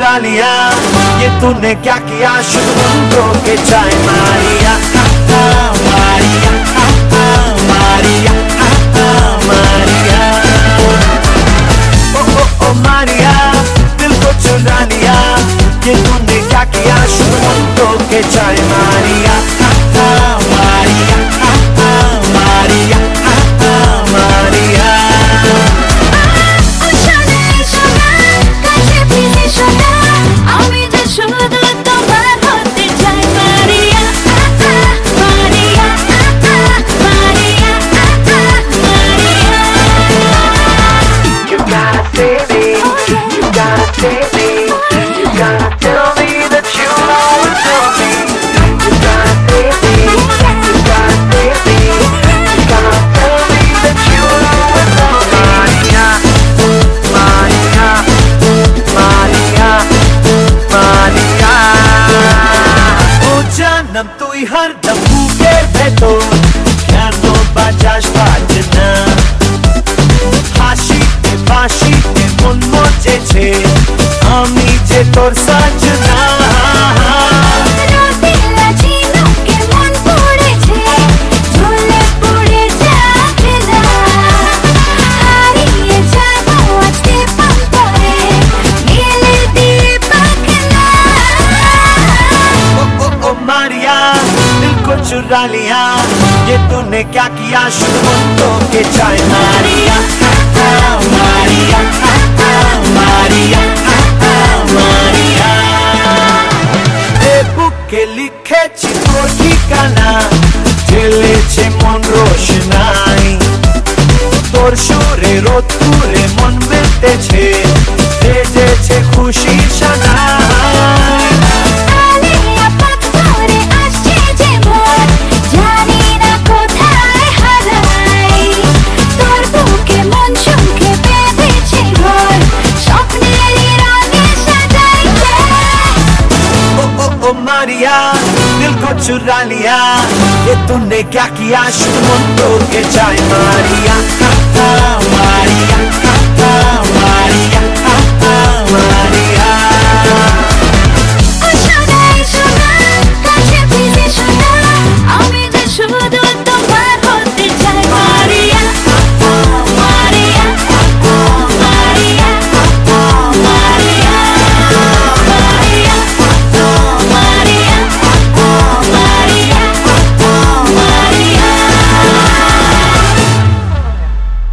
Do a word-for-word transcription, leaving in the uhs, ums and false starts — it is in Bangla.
चुरा लिया ये तूने क्या किया शुद्ध मुंडों के चाय मारिया मारिया मारिया मारिया ओ ओ ओ मारिया दिल को चुरा लिया ये तूने क्या किया शुद्ध मुंडों के चाय मारिया मारिया मारिया मारिया তুই হরদম বুকের ভেতর কেন বাজাস বাজনা হাসিতে বাসিতে মন মজেছে আমি যে তোর সাজনা चुरा लिया ये तूने क्या किया शुद्ध मुंडों के चाय मारिया मारिया मारिया मारिया ए बुके लिखे তোর ঠিকানা ঢেলেছে মন রোশনাই তোর সুরে রোতুরে মন মেতেছে বেজেছে খুশির সানাই मारिया दिल को चुरा लिया ये तूने क्या किया शुद्ध मुंडों के चाय मारिया